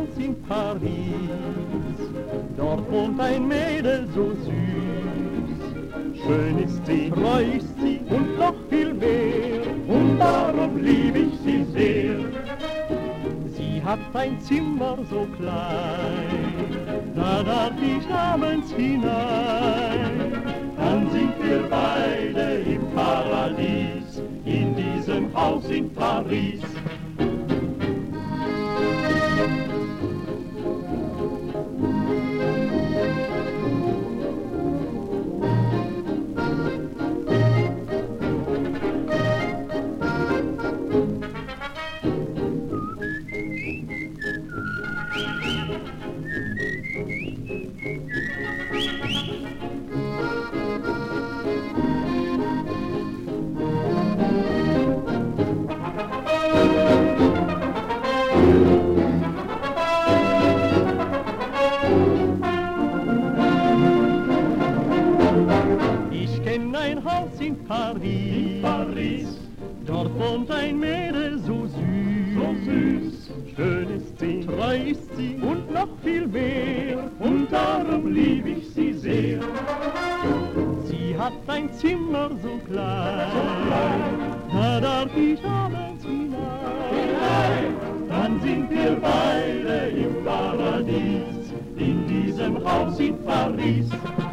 Haus in Paris. Dort wohnt ein Mädel so süß. Schön ist sie, treu ist sie und noch viel mehr. Und darum lieb ich sie sehr. Sie hat ein Zimmer so klein, da darf ich abends hinein. Dann sind wir beide im Paradies, in diesem Haus in Paris. Ich kenn ein Haus in Paris, dort wohnt ein Mädel so süß, schön ist sie, treu ist sie und noch viel mehr, und darum lieb ich sie sehr. Sie hat ein Zimmer so klein, da darf ich abends hinein. Dann sind wir beide im Paradies, in diesem Haus in Paris.